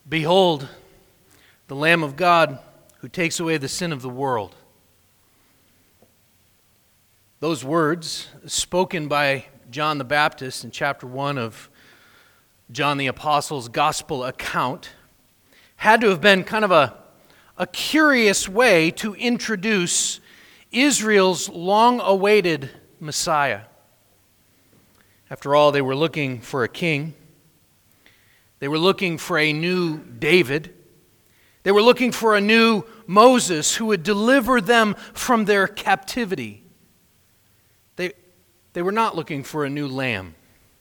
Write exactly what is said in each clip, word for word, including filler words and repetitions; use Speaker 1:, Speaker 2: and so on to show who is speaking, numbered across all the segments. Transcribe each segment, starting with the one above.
Speaker 1: Behold, the Lamb of God who takes away the sin of the world. Those words, spoken by John the Baptist in chapter one of John the Apostle's gospel account, had to have been kind of a, a curious way to introduce Israel's long-awaited Messiah. After all, they were looking for a king. They were looking for a new David. They were looking for a new Moses who would deliver them from their captivity. They, they were not looking for a new lamb.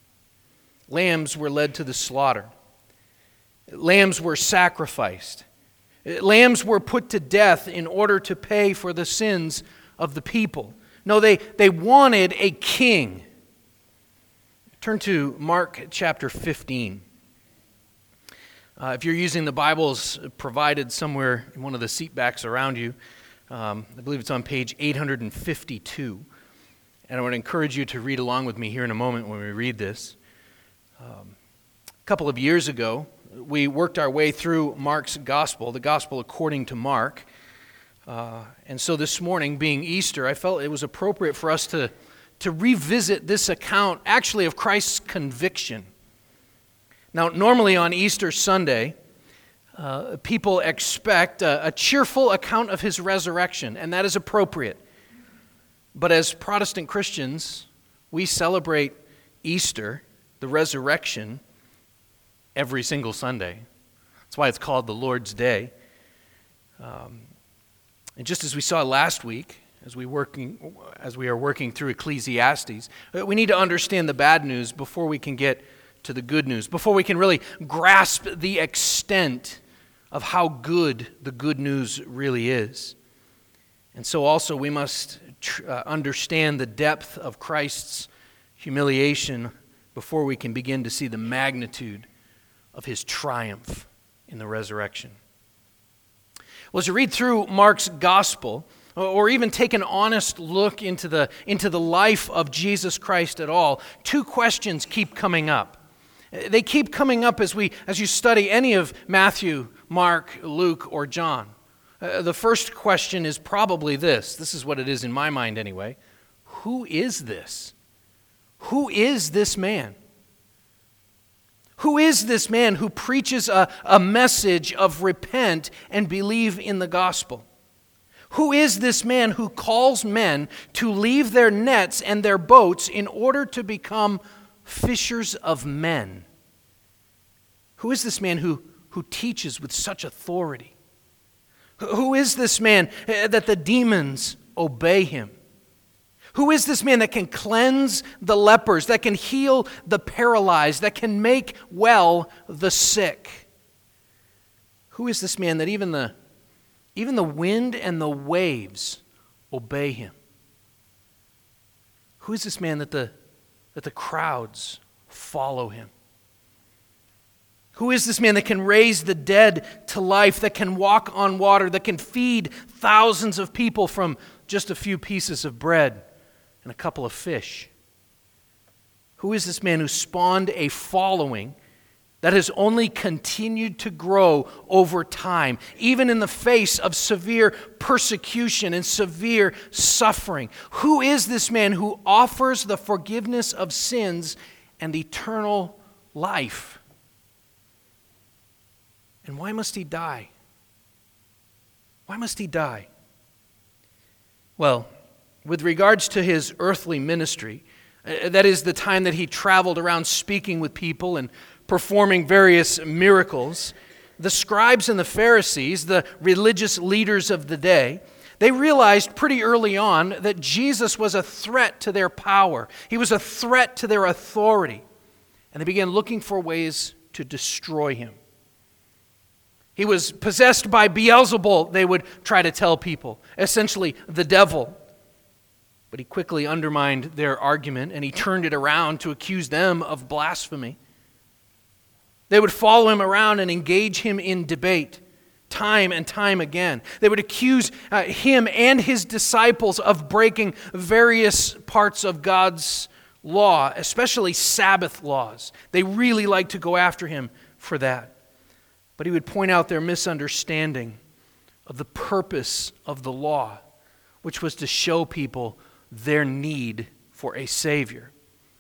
Speaker 1: Lambs were led to the slaughter. Lambs were sacrificed. Lambs were put to death in order to pay for the sins of the people. No, they, they wanted a king. Turn to Mark chapter fifteen. Uh, if you're using the Bibles provided somewhere in one of the seat backs around you, um, I believe it's on page eight hundred fifty-two. And I would encourage you to read along with me here in a moment when we read this. Um, a couple of years ago, we worked our way through Mark's gospel, the gospel according to Mark. Uh, and so this morning, being Easter, I felt it was appropriate for us to, to revisit this account, actually, of Christ's conviction. Now, normally on Easter Sunday, uh, people expect a, a cheerful account of his resurrection, and that is appropriate. But as Protestant Christians, we celebrate Easter, the resurrection, every single Sunday. That's why it's called the Lord's Day. Um, and just as we saw last week, as we working as we are working through Ecclesiastes, we need to understand the bad news before we can get to the good news, before we can really grasp the extent of how good the good news really is. And so also we must tr- uh, understand the depth of Christ's humiliation before we can begin to see the magnitude of his triumph in the resurrection. Well, as you read through Mark's gospel, or even take an honest look into the, into the life of Jesus Christ at all, two questions keep coming up. They keep coming up as we as you study any of Matthew, Mark, Luke, or John. Uh, the first question is probably this. This is what it is in my mind anyway. Who is this? Who is this man? Who is this man who preaches a, a message of repent and believe in the gospel? Who is this man who calls men to leave their nets and their boats in order to become fishers of men? Who is this man who, who teaches with such authority? Who is this man that the demons obey him? Who is this man that can cleanse the lepers, that can heal the paralyzed, that can make well the sick? Who is this man that even the, even the wind and the waves obey him? Who is this man that the, that the crowds follow him? Who is this man that can raise the dead to life, that can walk on water, that can feed thousands of people from just a few pieces of bread and a couple of fish? Who is this man who spawned a following that has only continued to grow over time, even in the face of severe persecution and severe suffering? Who is this man who offers the forgiveness of sins and eternal life? And why must he die? Why must he die? Well, with regards to his earthly ministry, uh, that is the time that he traveled around speaking with people and performing various miracles, the scribes and the Pharisees, the religious leaders of the day, they realized pretty early on that Jesus was a threat to their power. He was a threat to their authority. And they began looking for ways to destroy him. He was possessed by Beelzebul, they would try to tell people, essentially the devil. But he quickly undermined their argument, and he turned it around to accuse them of blasphemy. They would follow him around and engage him in debate time and time again. They would accuse uh, him and his disciples of breaking various parts of God's law, especially Sabbath laws. They really liked to go after him for that. but he would point out their misunderstanding of the purpose of the law, which was to show people their need for a Savior.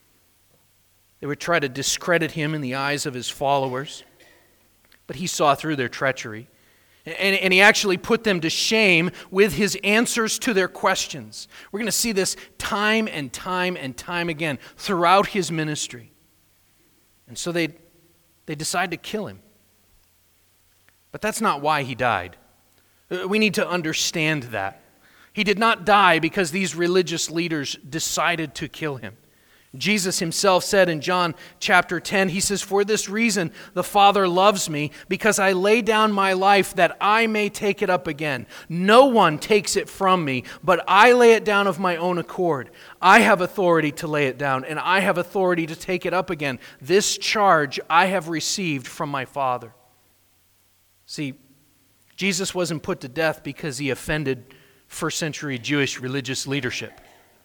Speaker 1: They would try to discredit him in the eyes of his followers, but he saw through their treachery. And, and he actually put them to shame with his answers to their questions. We're going to see this time and time and time again throughout his ministry. And so they, they decide to kill him. But that's not why he died. We need to understand that. He did not die because these religious leaders decided to kill him. Jesus himself said in John chapter ten, he says, "For this reason the Father loves me, because I lay down my life that I may take it up again. No one takes it from me, but I lay it down of my own accord. I have authority to lay it down, and I have authority to take it up again. This charge I have received from my Father." See, Jesus wasn't put to death because he offended first century Jewish religious leadership.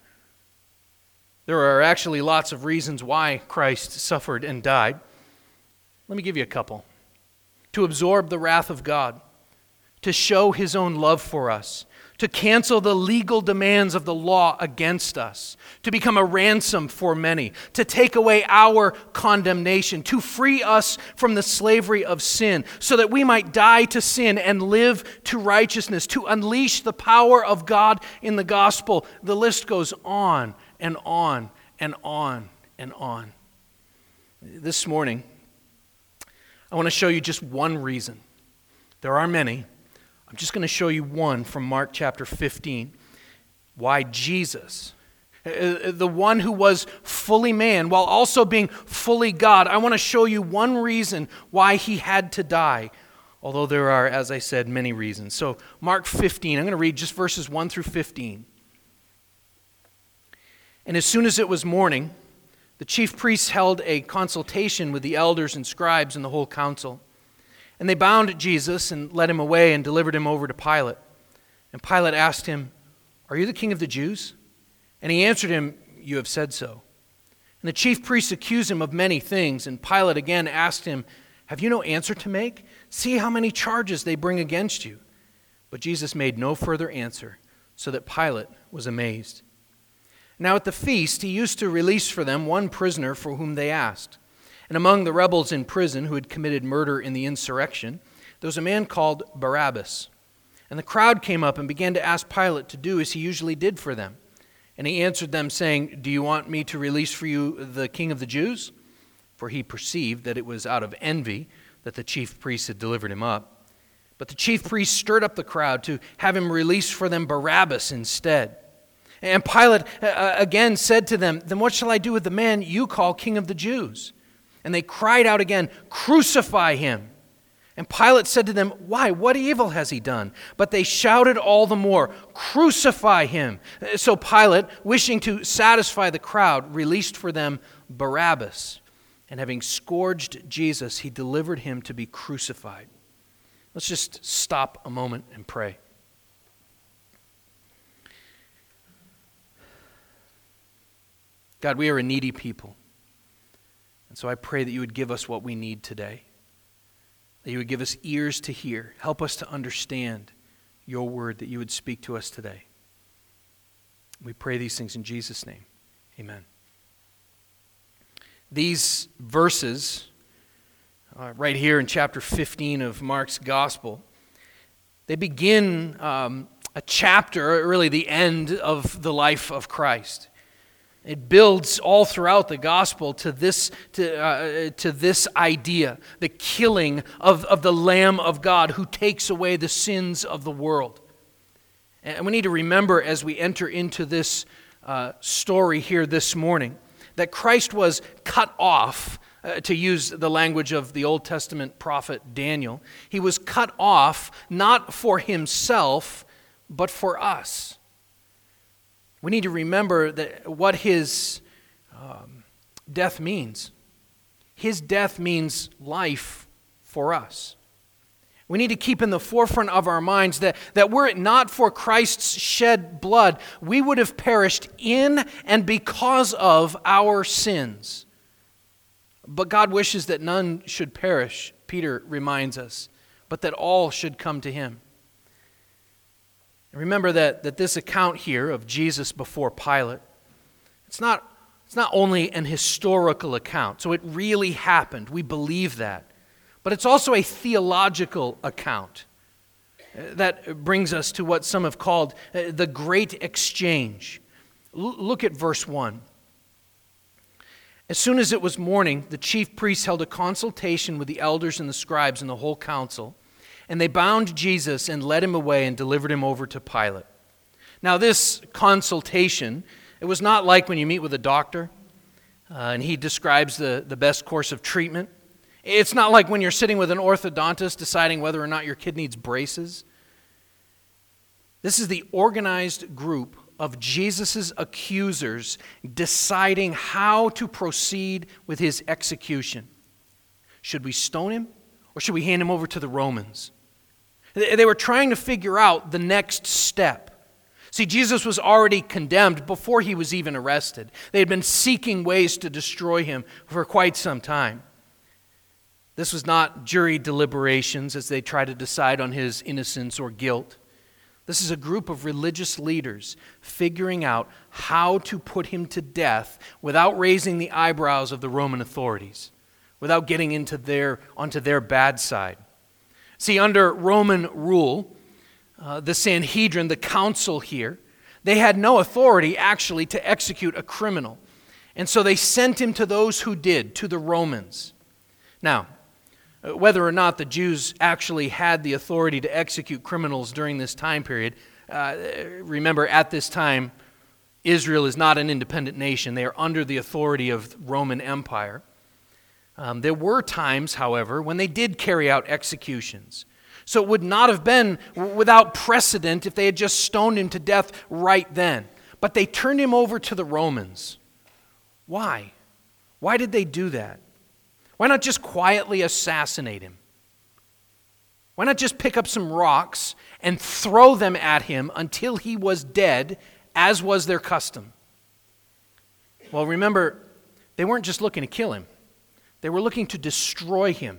Speaker 1: There are actually lots of reasons why Christ suffered and died. Let me give you a couple. To absorb the wrath of God, to show his own love for us, to cancel the legal demands of the law against us, to become a ransom for many, to take away our condemnation, to free us from the slavery of sin, so that we might die to sin and live to righteousness, to unleash the power of God in the gospel. The list goes on and on and on and on. This morning, I want to show you just one reason. There are many. I'm just going to show you one from Mark chapter fifteen. Why Jesus, the one who was fully man while also being fully God, I want to show you one reason why he had to die. Although there are, as I said, many reasons. So Mark fifteen, I'm going to read just verses one through fifteen. "And as soon as it was morning, the chief priests held a consultation with the elders and scribes and the whole council. And they bound Jesus and led him away and delivered him over to Pilate. And Pilate asked him, 'Are you the king of the Jews?' And he answered him, 'You have said so.' And the chief priests accused him of many things. And Pilate again asked him, 'Have you no answer to make? See how many charges they bring against you.' But Jesus made no further answer, so that Pilate was amazed. Now at the feast he used to release for them one prisoner for whom they asked. And among the rebels in prison who had committed murder in the insurrection, there was a man called Barabbas. And the crowd came up and began to ask Pilate to do as he usually did for them. And he answered them, saying, 'Do you want me to release for you the king of the Jews?' For he perceived that it was out of envy that the chief priests had delivered him up. But the chief priests stirred up the crowd to have him release for them Barabbas instead. And Pilate uh, again said to them, 'Then what shall I do with the man you call king of the Jews?' And they cried out again, 'Crucify him!' And Pilate said to them, 'Why, what evil has he done?' But they shouted all the more, 'Crucify him!' So Pilate, wishing to satisfy the crowd, released for them Barabbas. And having scourged Jesus, he delivered him to be crucified." Let's just stop a moment and pray. God, we are a needy people. And so I pray that you would give us what we need today. That you would give us ears to hear. Help us to understand your word, that you would speak to us today. We pray these things in Jesus' name. Amen. These verses, uh, right here in chapter fifteen of Mark's gospel, they begin um, a chapter, really the end of the life of Christ. It builds all throughout the gospel to this to uh, to this idea, the killing of, of the Lamb of God who takes away the sins of the world. And we need to remember as we enter into this uh, story here this morning that Christ was cut off, uh, to use the language of the Old Testament prophet Daniel. He was cut off not for himself, but for us. We need to remember that what his um, death means. His death means life for us. We need to keep in the forefront of our minds that, that were it not for Christ's shed blood, we would have perished in and because of our sins. But God wishes that none should perish, Peter reminds us, but that all should come to him. And remember that, that this account here of Jesus before Pilate, it's not, it's not only an historical account, so it really happened. We believe that. But it's also a theological account that brings us to what some have called the Great Exchange. L- look at verse one. As soon as it was morning, the chief priests held a consultation with the elders and the scribes and the whole council, and they bound Jesus and led him away and delivered him over to Pilate. Now this consultation, it was not like when you meet with a doctor uh, and he describes the, the best course of treatment. It's not like when you're sitting with an orthodontist deciding whether or not your kid needs braces. This is the organized group of Jesus' accusers deciding how to proceed with his execution. Should we stone him or should we hand him over to the Romans? They were trying to figure out the next step. See, Jesus was already condemned before he was even arrested. They had been seeking ways to destroy him for quite some time. This was not jury deliberations as they try to decide on his innocence or guilt. This is a group of religious leaders figuring out how to put him to death without raising the eyebrows of the Roman authorities, without getting into their, onto their bad side. See, under Roman rule, uh, the Sanhedrin, the council here, they had no authority actually to execute a criminal. And so they sent him to those who did, to the Romans. Now, whether or not the Jews actually had the authority to execute criminals during this time period, uh, remember at this time, Israel is not an independent nation. They are under the authority of the Roman Empire. Um, there were times, however, when they did carry out executions. So it would not have been without precedent if they had just stoned him to death right then. But they turned him over to the Romans. Why? Why did they do that? Why not just quietly assassinate him? Why not just pick up some rocks and throw them at him until he was dead, as was their custom? Well, remember, they weren't just looking to kill him. They were looking to destroy him.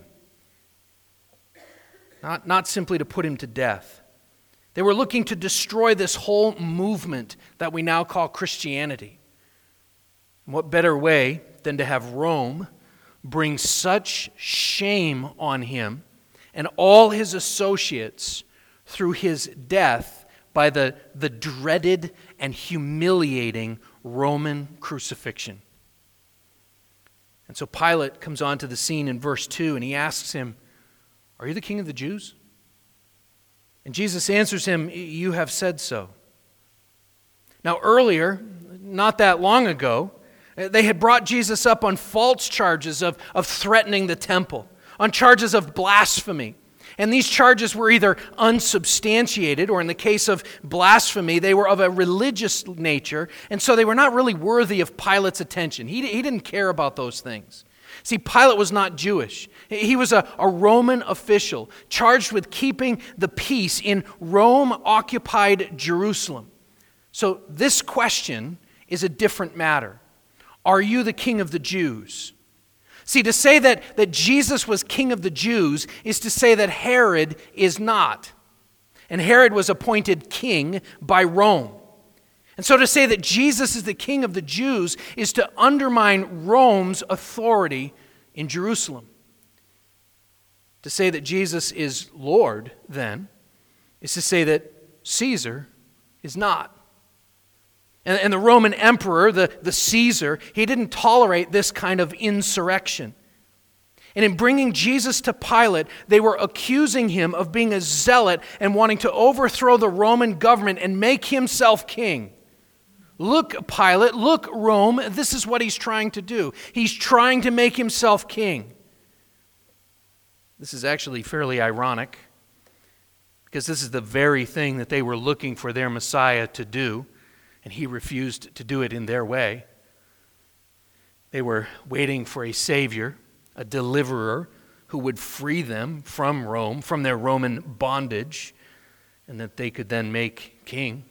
Speaker 1: Not, not simply to put him to death. They were looking to destroy this whole movement that we now call Christianity. And what better way than to have Rome bring such shame on him and all his associates through his death by the, the dreaded and humiliating Roman crucifixion. And so Pilate comes onto the scene in verse two and he asks him, "Are you the king of the Jews?" And Jesus answers him, "You have said so." Now earlier, not that long ago, they had brought Jesus up on false charges of, of threatening the temple, on charges of blasphemy. And these charges were either unsubstantiated, or in the case of blasphemy, they were of a religious nature, and so they were not really worthy of Pilate's attention. He, he didn't care about those things. See, Pilate was not Jewish. He was a, a Roman official charged with keeping the peace in Rome-occupied Jerusalem. So this question is a different matter. Are you the king of the Jews? See, to say that, that Jesus was king of the Jews is to say that Herod is not. And Herod was appointed king by Rome. And so to say that Jesus is the king of the Jews is to undermine Rome's authority in Jerusalem. To say that Jesus is Lord, then, is to say that Caesar is not. And, and the Roman emperor, the, the Caesar, he didn't tolerate this kind of insurrection. And in bringing Jesus to Pilate, they were accusing him of being a zealot and wanting to overthrow the Roman government and make himself king. Look, Pilate, look, Rome, this is what he's trying to do. He's trying to make himself king. This is actually fairly ironic, because this is the very thing that they were looking for their Messiah to do, and he refused to do it in their way. They were waiting for a Savior, a deliverer, who would free them from Rome, from their Roman bondage, and that they could then make king.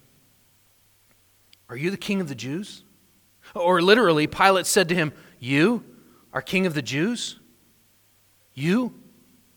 Speaker 1: Are you the king of the Jews? Or literally, Pilate said to him, "You are king of the Jews? You?"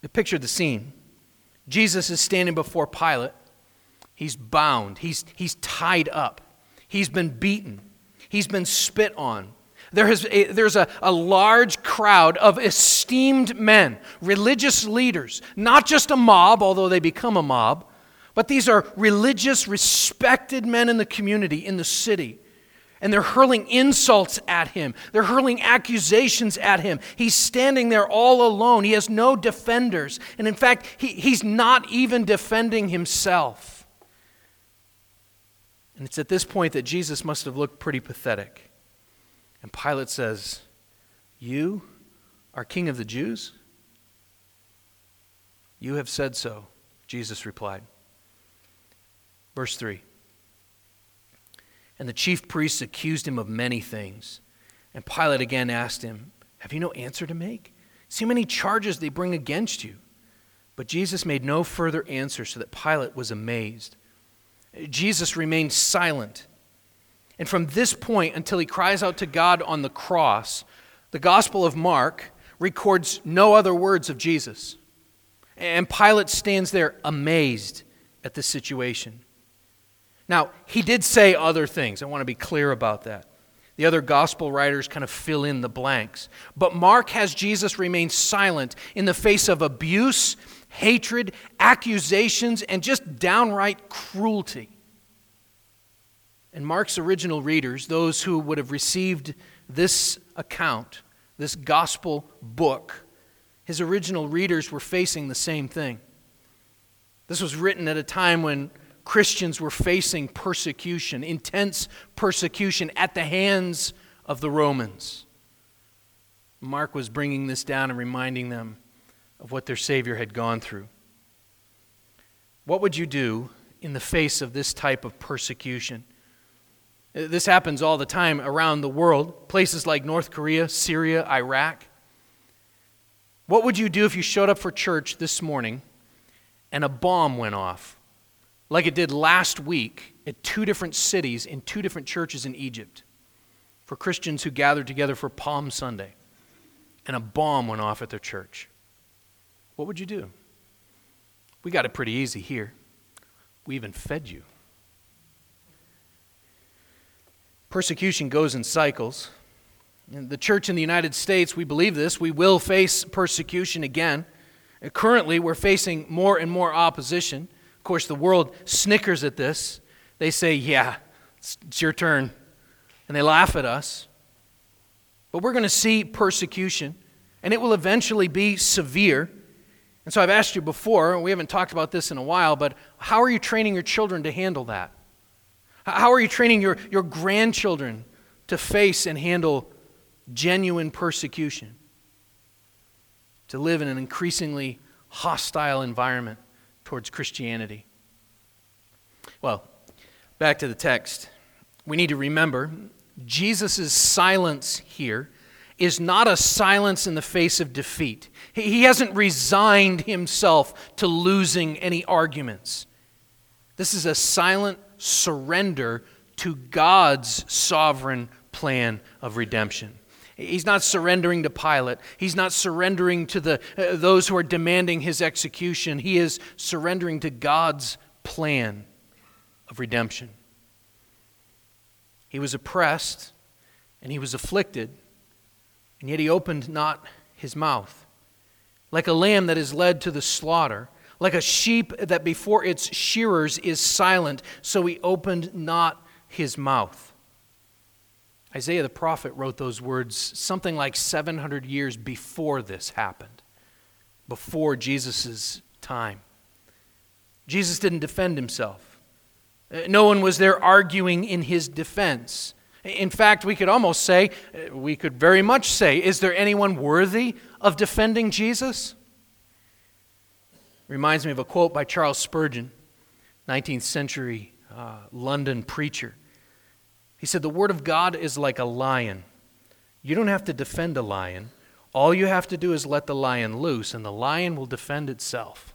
Speaker 1: Picture the scene. Jesus is standing before Pilate. He's bound. He's, he's tied up. He's been beaten. He's been spit on. There has, a, there's a, a large crowd of esteemed men, religious leaders, not just a mob, although they become a mob, but these are religious, respected men in the community, in the city. And they're hurling insults at him. They're hurling accusations at him. He's standing there all alone. He has no defenders. And in fact, he, he's not even defending himself. And it's at this point that Jesus must have looked pretty pathetic. And Pilate says, "You are king of the Jews?" "You have said so," Jesus replied. Verse three. And the chief priests accused him of many things. And Pilate again asked him, "Have you no answer to make? See how many charges they bring against you." But Jesus made no further answer, so that Pilate was amazed. Jesus remained silent. And from this point until he cries out to God on the cross, the Gospel of Mark records no other words of Jesus. And Pilate stands there amazed at this situation. Now, he did say other things. I want to be clear about that. The other gospel writers kind of fill in the blanks. But Mark has Jesus remain silent in the face of abuse, hatred, accusations, and just downright cruelty. And Mark's original readers, those who would have received this account, this gospel book, his original readers were facing the same thing. This was written at a time when Christians were facing persecution, intense persecution at the hands of the Romans. Mark was bringing this down and reminding them of what their Savior had gone through. What would you do in the face of this type of persecution? This happens all the time around the world, places like North Korea, Syria, Iraq. What would you do if you showed up for church this morning and a bomb went off, like it did last week at two different cities in two different churches in Egypt, for Christians who gathered together for Palm Sunday, and a bomb went off at their church? What would you do? We got it pretty easy here. We even fed you. Persecution goes in cycles. In the church in the United States, we believe this. We will face persecution again. Currently, we're facing more and more opposition. Of course, the world snickers at this. They say, "Yeah, it's, it's your turn." And they laugh at us. But we're going to see persecution, and it will eventually be severe. And so I've asked you before, we haven't talked about this in a while, but how are you training your children to handle that? How are you training your, your grandchildren to face and handle genuine persecution? To live in an increasingly hostile environment towards Christianity? Well, back to the text. We need to remember Jesus' silence here is not a silence in the face of defeat. He, he hasn't resigned himself to losing any arguments. This is a silent surrender to God's sovereign plan of redemption. He's not surrendering to Pilate. He's not surrendering to the uh, those who are demanding his execution. He is surrendering to God's plan of redemption. He was oppressed and he was afflicted, and yet he opened not his mouth. Like a lamb that is led to the slaughter, like a sheep that before its shearers is silent, so he opened not his mouth. Isaiah the prophet wrote those words something like seven hundred years before this happened, before Jesus' time. Jesus didn't defend himself. No one was there arguing in his defense. In fact, we could almost say, we could very much say, is there anyone worthy of defending Jesus? Reminds me of a quote by Charles Spurgeon, nineteenth century uh, London preacher. He said, "The Word of God is like a lion. You don't have to defend a lion. All you have to do is let the lion loose, and the lion will defend itself."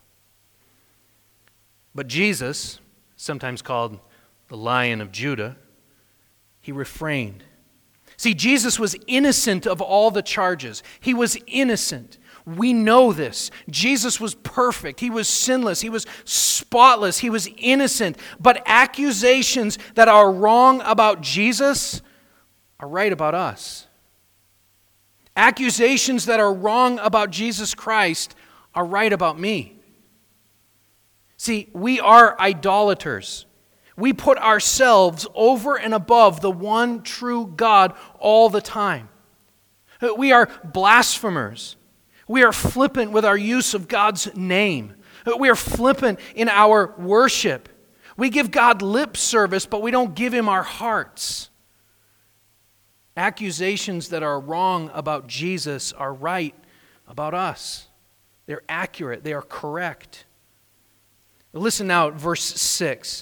Speaker 1: But Jesus, sometimes called the Lion of Judah, he refrained. See, Jesus was innocent of all the charges. He was innocent. We know this. Jesus was perfect. He was sinless. He was spotless. He was innocent. But accusations that are wrong about Jesus are right about us. Accusations that are wrong about Jesus Christ are right about me. See, we are idolaters. We put ourselves over and above the one true God all the time. We are blasphemers. We are flippant with our use of God's name. We are flippant in our worship. We give God lip service, but we don't give Him our hearts. Accusations that are wrong about Jesus are right about us. They're accurate. They are correct. Listen now at verse six.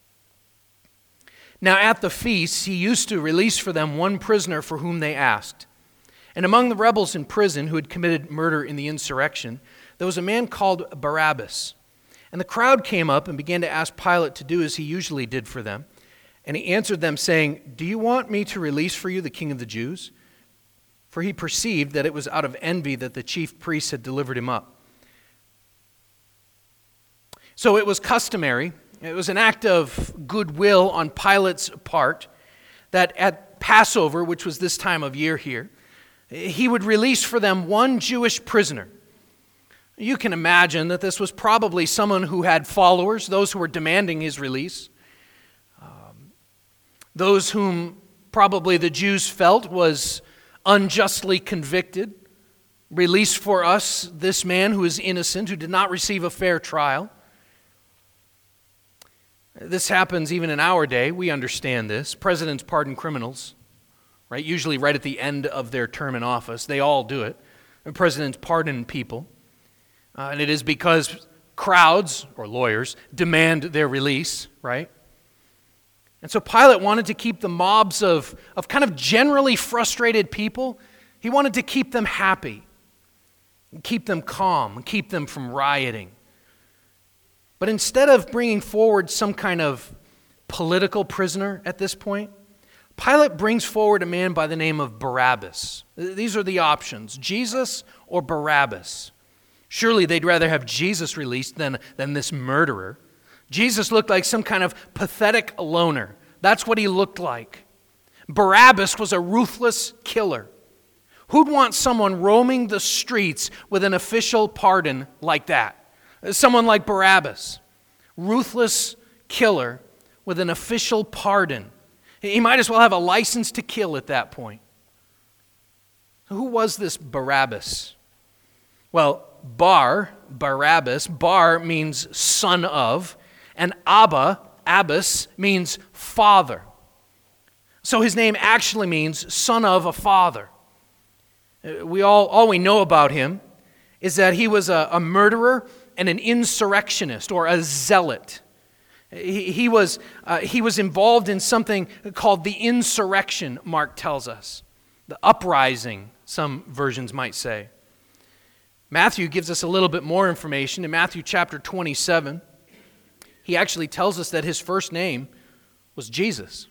Speaker 1: Now at the feast, he used to release for them one prisoner for whom they asked. And among the rebels in prison who had committed murder in the insurrection, there was a man called Barabbas. And the crowd came up and began to ask Pilate to do as he usually did for them. And he answered them, saying, "Do you want me to release for you the king of the Jews?" For he perceived that it was out of envy that the chief priests had delivered him up. So it was customary, it was an act of goodwill on Pilate's part, that at Passover, which was this time of year here, he would release for them one Jewish prisoner. You can imagine that this was probably someone who had followers, those who were demanding his release, um, those whom probably the Jews felt was unjustly convicted. Release for us this man who is innocent, who did not receive a fair trial. This happens even in our day. We understand this. Presidents pardon criminals, right? Usually right at the end of their term in office. They all do it. And presidents pardon people. Uh, and it is because crowds, or lawyers, demand their release, right? And so Pilate wanted to keep the mobs of, of kind of generally frustrated people, he wanted to keep them happy, and keep them calm, and keep them from rioting. But instead of bringing forward some kind of political prisoner at this point, Pilate brings forward a man by the name of Barabbas. These are the options, Jesus or Barabbas. Surely they'd rather have Jesus released than, than this murderer. Jesus looked like some kind of pathetic loner. That's what he looked like. Barabbas was a ruthless killer. Who'd want someone roaming the streets with an official pardon like that? Someone like Barabbas, ruthless killer with an official pardon. He might as well have a license to kill at that point. Who was this Barabbas? Well, Bar, Barabbas, Bar means son of, and Abba, Abbas, means father. So his name actually means son of a father. We all, all we know about him is that he was a, a murderer and an insurrectionist, or a zealot. He, he, was, uh, he was involved in something called the insurrection, Mark tells us. The uprising, some versions might say. Matthew gives us a little bit more information. In Matthew chapter twenty-seven, he actually tells us that his first name was Jesus.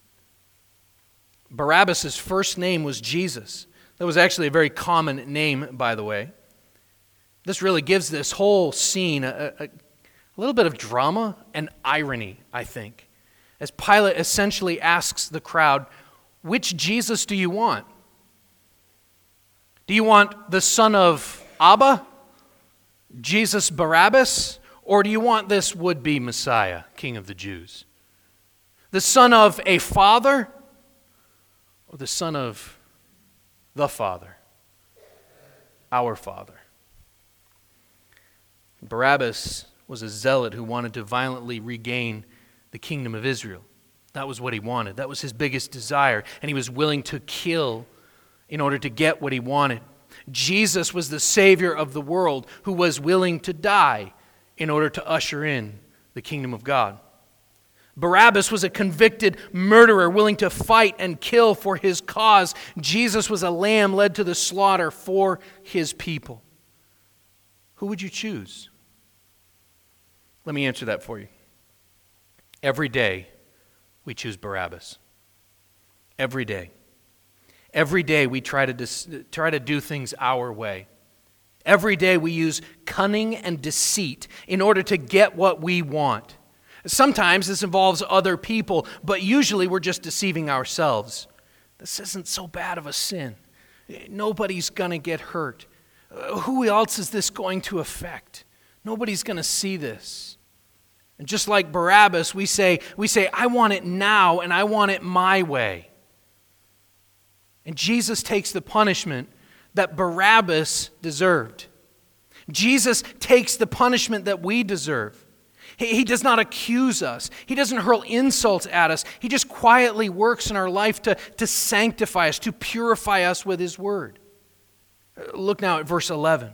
Speaker 1: Barabbas' first name was Jesus. That was actually a very common name, by the way. This really gives this whole scene a, a, a little bit of drama and irony, I think, as Pilate essentially asks the crowd, which Jesus do you want? Do you want the son of Abba, Jesus Barabbas, or do you want this would-be Messiah, King of the Jews? The son of a father, or the son of the Father, our Father? Barabbas was a zealot who wanted to violently regain the kingdom of Israel. That was what he wanted. That was his biggest desire, and he was willing to kill in order to get what he wanted. Jesus was the Savior of the world who was willing to die in order to usher in the kingdom of God. Barabbas was a convicted murderer willing to fight and kill for his cause. Jesus was a lamb led to the slaughter for his people. Who would you choose? Let me answer that for you. Every day we choose Barabbas. Every day. Every day we try to dis- try to do things our way. Every day we use cunning and deceit in order to get what we want. Sometimes this involves other people, but usually we're just deceiving ourselves. This isn't so bad of a sin. Nobody's going to get hurt. Uh, who else is this going to affect? Nobody's going to see this. And just like Barabbas, we say, we say, I want it now and I want it my way. And Jesus takes the punishment that Barabbas deserved. Jesus takes the punishment that we deserve. He, he does not accuse us. He doesn't hurl insults at us. He just quietly works in our life to, to sanctify us, to purify us with His word. Look now at verse eleven.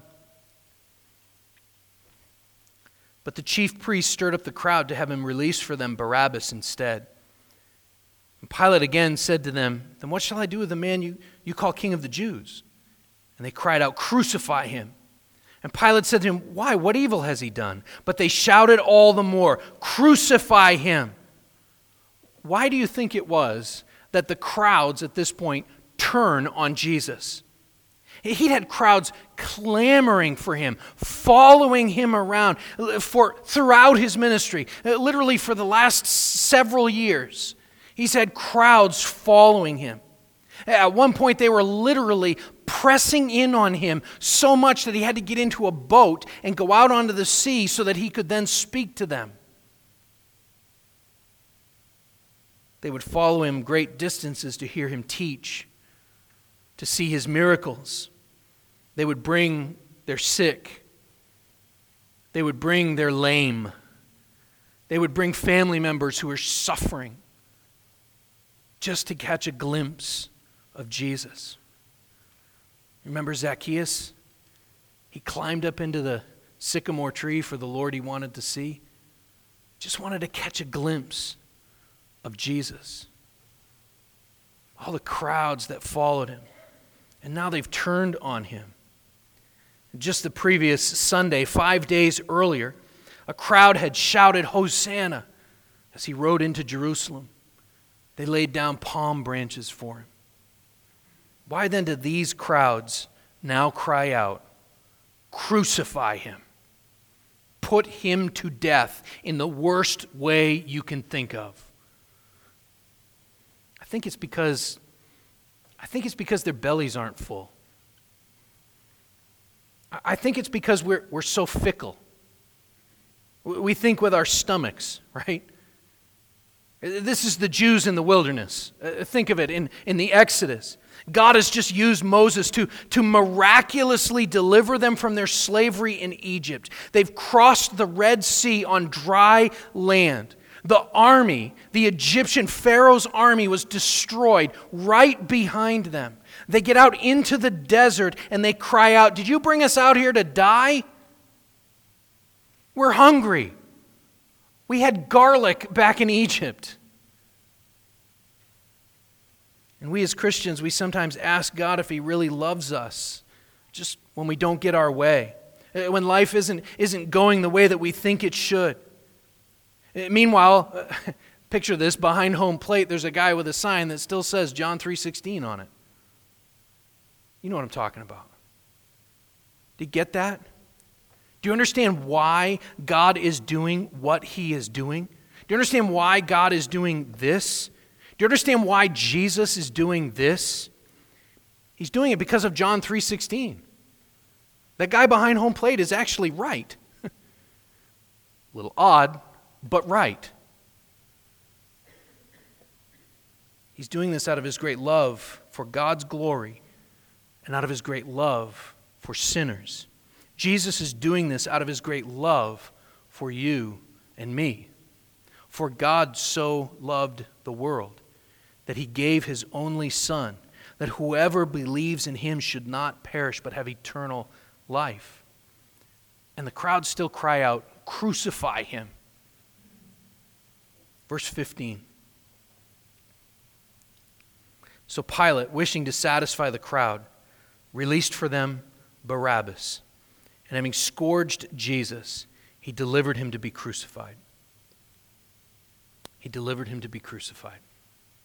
Speaker 1: But the chief priests stirred up the crowd to have him released for them Barabbas instead. And Pilate again said to them, then what shall I do with the man you, you call king of the Jews? And they cried out, crucify him. And Pilate said to him, why? What evil has he done? But they shouted all the more, crucify him. Why do you think it was that the crowds at this point turn on Jesus? He had crowds clamoring for him, following him around for throughout his ministry, literally for the last several years. He's had crowds following him. At one point, they were literally pressing in on him so much that he had to get into a boat and go out onto the sea so that he could then speak to them. They would follow him great distances to hear him teach, to see his miracles. They would bring their sick. They would bring their lame. They would bring family members who were suffering just to catch a glimpse of Jesus. Remember Zacchaeus? He climbed up into the sycamore tree for the Lord he wanted to see. Just wanted to catch a glimpse of Jesus. All the crowds that followed him. And now they've turned on him. Just the previous Sunday, five days earlier, a crowd had shouted, Hosanna, as he rode into Jerusalem. They laid down palm branches for him. Why then do these crowds now cry out, crucify him? Put him to death in the worst way you can think of. I think it's because I think it's because their bellies aren't full. I think it's because we're we're so fickle. We think with our stomachs, right? This is the Jews in the wilderness. Uh, think of it in, in the Exodus. God has just used Moses to, to miraculously deliver them from their slavery in Egypt. They've crossed the Red Sea on dry land. The army, the Egyptian Pharaoh's army, was destroyed right behind them. They get out into the desert and they cry out, did you bring us out here to die? We're hungry. We had garlic back in Egypt. And we as Christians, we sometimes ask God if He really loves us just when we don't get our way, when life isn't, isn't going the way that we think it should. Meanwhile, picture this, behind home plate, there's a guy with a sign that still says John three sixteen on it. You know what I'm talking about. Do you get that? Do you understand why God is doing what He is doing? Do you understand why God is doing this? Do you understand why Jesus is doing this? He's doing it because of John three sixteen. That guy behind home plate is actually right. A little odd, but right. He's doing this out of His great love for God's glory and out of His great love for sinners. Jesus is doing this out of His great love for you and me. For God so loved the world that He gave His only Son, that whoever believes in Him should not perish but have eternal life. And the crowd still cry out, crucify Him. Verse fifteen. So Pilate, wishing to satisfy the crowd, released for them Barabbas. And having scourged Jesus, he delivered him to be crucified. He delivered him to be crucified.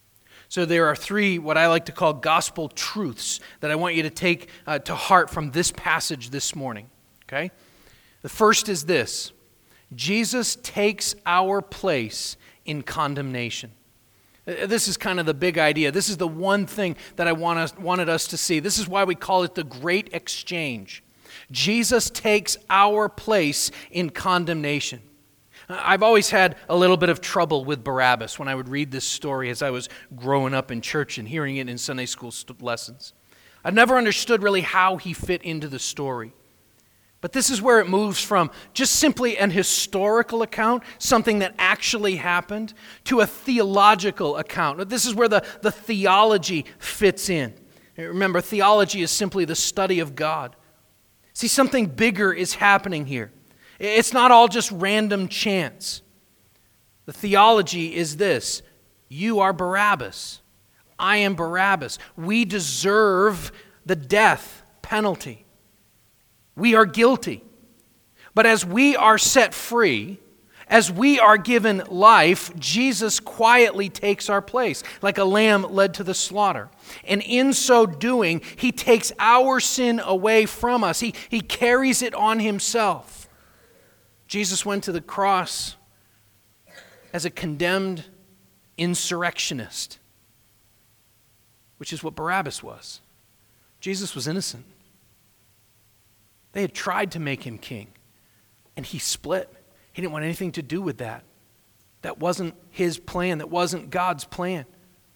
Speaker 1: So there are three, what I like to call gospel truths that I want you to take uh, to heart from this passage this morning, okay? The first is this: Jesus takes our place in condemnation. This is kind of the big idea. This is the one thing that I want us, wanted us to see. This is why we call it the Great Exchange. Jesus takes our place in condemnation. I've always had a little bit of trouble with Barabbas when I would read this story as I was growing up in church and hearing it in Sunday school st- lessons. I've never understood really how he fit into the story. But this is where it moves from just simply an historical account, something that actually happened, to a theological account. This is where the, the theology fits in. Remember, theology is simply the study of God. See, something bigger is happening here. It's not all just random chance. The theology is this: you are Barabbas. I am Barabbas. We deserve the death penalty. We are guilty. But as we are set free, as we are given life, Jesus quietly takes our place, like a lamb led to the slaughter. And in so doing, he takes our sin away from us. He, he carries it on himself. Jesus went to the cross as a condemned insurrectionist, which is what Barabbas was. Jesus was innocent. They had tried to make him king, and he split. He didn't want anything to do with that. That wasn't his plan. That wasn't God's plan.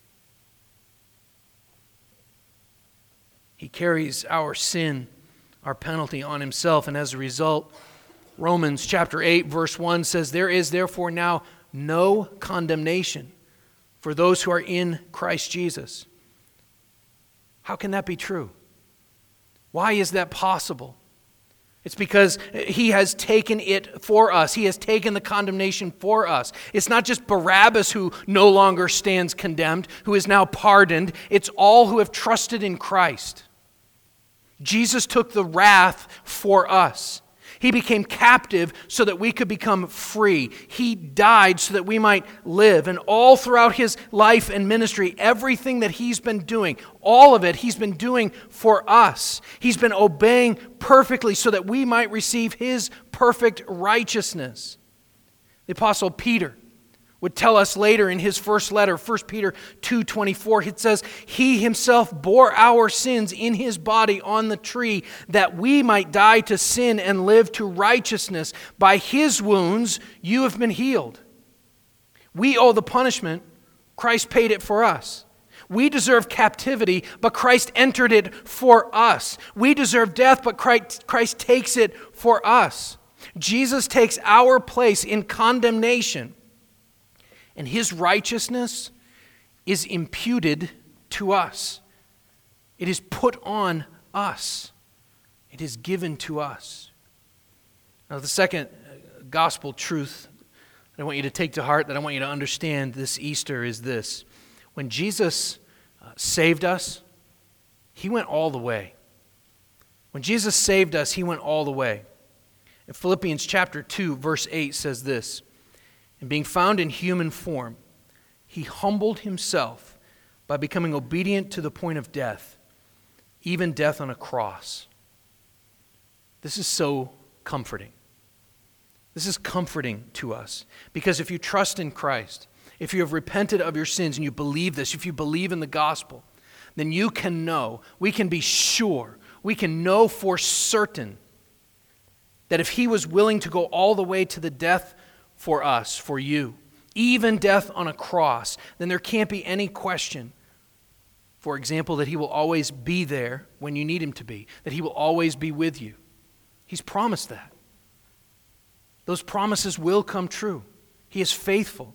Speaker 1: He carries our sin, our penalty on himself, and as a result, Romans chapter eight, verse one says, "There is therefore now no condemnation for those who are in Christ Jesus." How can that be true? Why is that possible? It's because he has taken it for us. He has taken the condemnation for us. It's not just Barabbas who no longer stands condemned, who is now pardoned. It's all who have trusted in Christ. Jesus took the wrath for us. He became captive so that we could become free. He died so that we might live. And all throughout his life and ministry, everything that he's been doing, all of it, he's been doing for us. He's been obeying perfectly so that we might receive his perfect righteousness. The Apostle Peter would tell us later in his first letter, First Peter two twenty-four, it says, "He himself bore our sins in his body on the tree, that we might die to sin and live to righteousness. By his wounds you have been healed." We owe the punishment. Christ paid it for us. We deserve captivity, but Christ entered it for us. We deserve death, but Christ, Christ takes it for us. Jesus takes our place in condemnation, and his righteousness is imputed to us. It is put on us. It is given to us. Now, the second gospel truth that I want you to take to heart, that I want you to understand this Easter, is this: when Jesus uh, saved us, he went all the way. When Jesus saved us, he went all the way. In Philippians chapter two, verse eight says this: "And being found in human form, he humbled himself by becoming obedient to the point of death, even death on a cross." This is so comforting. This is comforting to us, because if you trust in Christ, if you have repented of your sins and you believe this, if you believe in the gospel, then you can know, we can be sure, we can know for certain that if he was willing to go all the way to the death for us, for you, even death on a cross, then there can't be any question, for example, that he will always be there when you need him to be, that he will always be with you. He's promised that. Those promises will come true. He is faithful.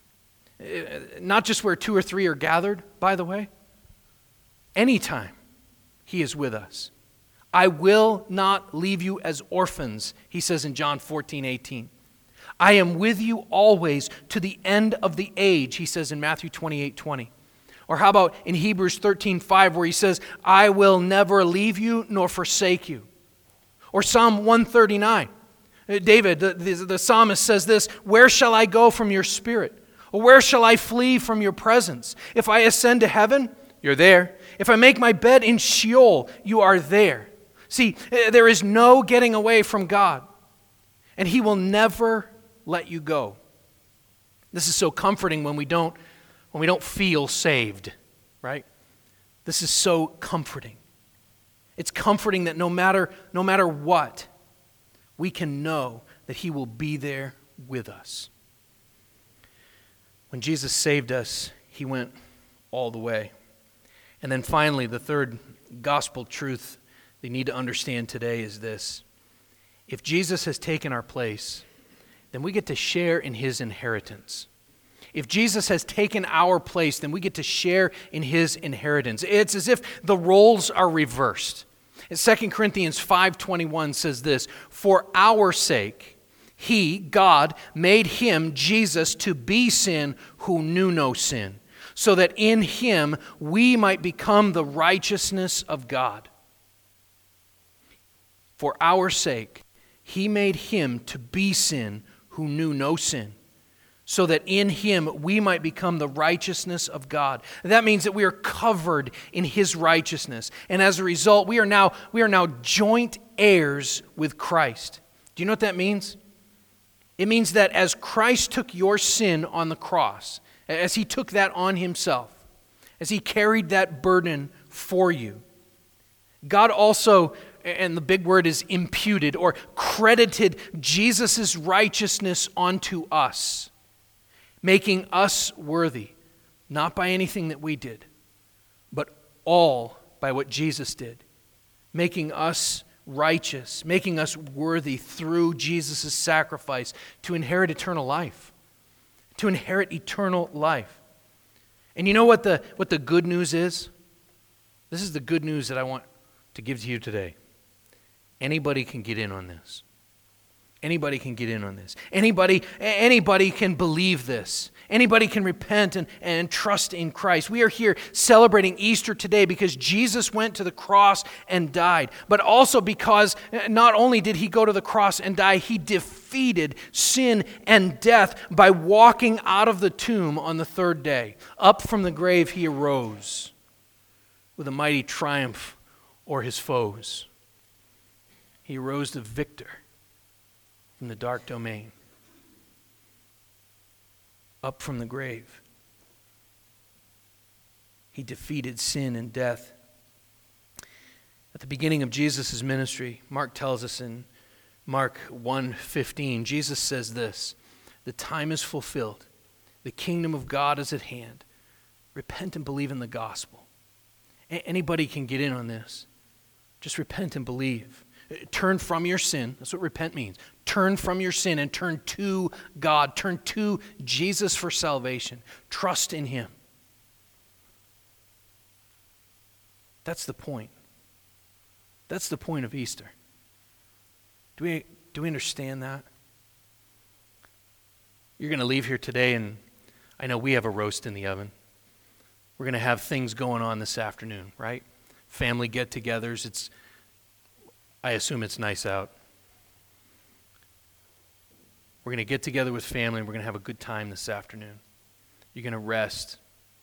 Speaker 1: Not just where two or three are gathered, by the way. Anytime he is with us. "I will not leave you as orphans," he says in John fourteen eighteen. "I am with you always to the end of the age," he says in Matthew twenty-eight twenty. Or how about in Hebrews thirteen five, where he says, "I will never leave you nor forsake you." Or Psalm one thirty-nine. David, the, the, the psalmist, says this: "Where shall I go from your spirit? Where shall I flee from your presence? If I ascend to heaven, you're there. If I make my bed in Sheol, you are there. See, there is no getting away from God, and He will never let you go. This is so comforting when we don't, when we don't feel saved, right? This is so comforting. It's comforting that no matter, no matter what, we can know that He will be there with us. When Jesus saved us, He went all the way. And then finally, the third gospel truth they need to understand today is this. If Jesus has taken our place, then we get to share in His inheritance. If Jesus has taken our place, then we get to share in His inheritance. It's as if the roles are reversed. Second Corinthians five twenty-one says this, "For our sake, He, God, made Him, Jesus, to be sin who knew no sin, so that in Him we might become the righteousness of God." For our sake, He made Him to be sin who knew no sin, so that in Him we might become the righteousness of God. That means that we are covered in His righteousness. And as a result, we are now, we are now joint heirs with Christ. Do you know what that means? It means that as Christ took your sin on the cross, as He took that on Himself, as He carried that burden for you, God also, and the big word is imputed or credited Jesus' righteousness onto us, making us worthy, not by anything that we did, but all by what Jesus did, making us righteous, making us worthy through Jesus' sacrifice to inherit eternal life, to inherit eternal life. And you know what the, what the good news is? This is the good news that I want to give to you today. Anybody can get in on this. Anybody can get in on this. Anybody, anybody can believe this. Anybody can repent and, and trust in Christ. We are here celebrating Easter today because Jesus went to the cross and died, but also because not only did He go to the cross and die, He defeated sin and death by walking out of the tomb on the third day. Up from the grave He arose with a mighty triumph o'er His foes. He arose the victor from the dark domain, up from the grave. He defeated sin and death. At the beginning of Jesus' ministry, Mark tells us in Mark one fifteen, Jesus says this, "The time is fulfilled. The kingdom of God is at hand. Repent and believe in the gospel." A- anybody can get in on this. Just repent and believe. Turn from your sin. That's what repent means. Turn from your sin and turn to God. Turn to Jesus for salvation. Trust in Him. That's the point. That's the point of Easter. Do we, do we understand that? You're going to leave here today, and I know we have a roast in the oven. We're going to have things going on this afternoon, right? Family get-togethers. It's I assume it's nice out. We're going to get together with family and we're going to have a good time this afternoon. You're going to rest.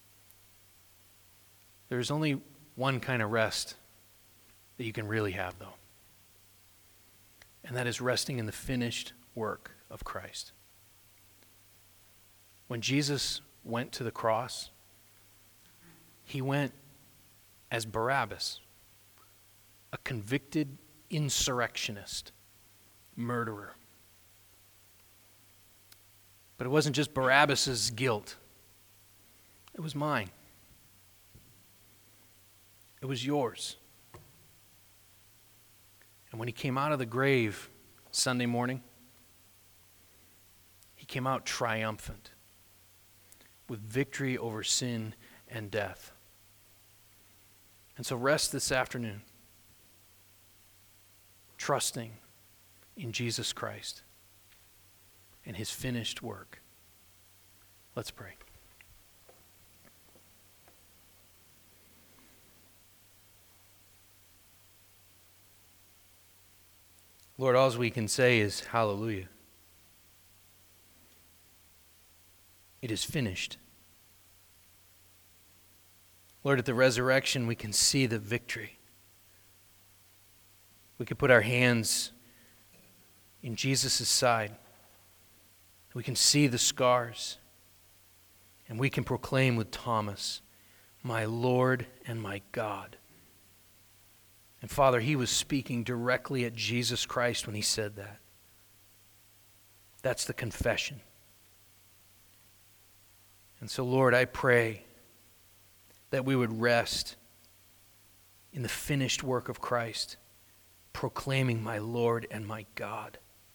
Speaker 1: There's only one kind of rest that you can really have, though. And that is resting in the finished work of Christ. When Jesus went to the cross, He went as Barabbas, a convicted insurrectionist, murderer. But it wasn't just Barabbas's guilt. It was mine. It was yours. And when He came out of the grave Sunday morning, He came out triumphant with victory over sin and death. And so rest this afternoon, trusting in Jesus Christ and His finished work. Let's pray. Lord, all we can say is hallelujah. It is finished. Lord, at the resurrection, we can see the victory. We can put our hands in Jesus' side. We can see the scars. And we can proclaim with Thomas, my Lord and my God. And Father, he was speaking directly at Jesus Christ when he said that. That's the confession. And so, Lord, I pray that we would rest in the finished work of Christ, proclaiming my Lord and my God.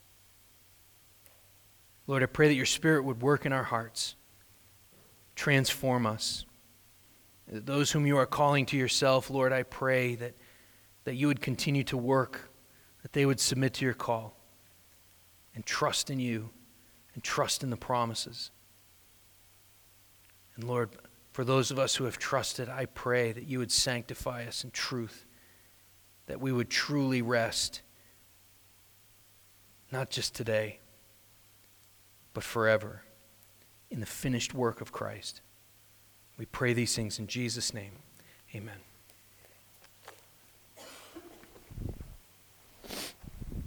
Speaker 1: Lord, I pray that your Spirit would work in our hearts, transform us. Those whom you are calling to yourself, Lord, I pray that, that you would continue to work, that they would submit to your call and trust in you and trust in the promises. And Lord, for those of us who have trusted, I pray that you would sanctify us in truth, that we would truly rest, not just today, but forever, in the finished work of Christ. We pray these things in Jesus' name. Amen.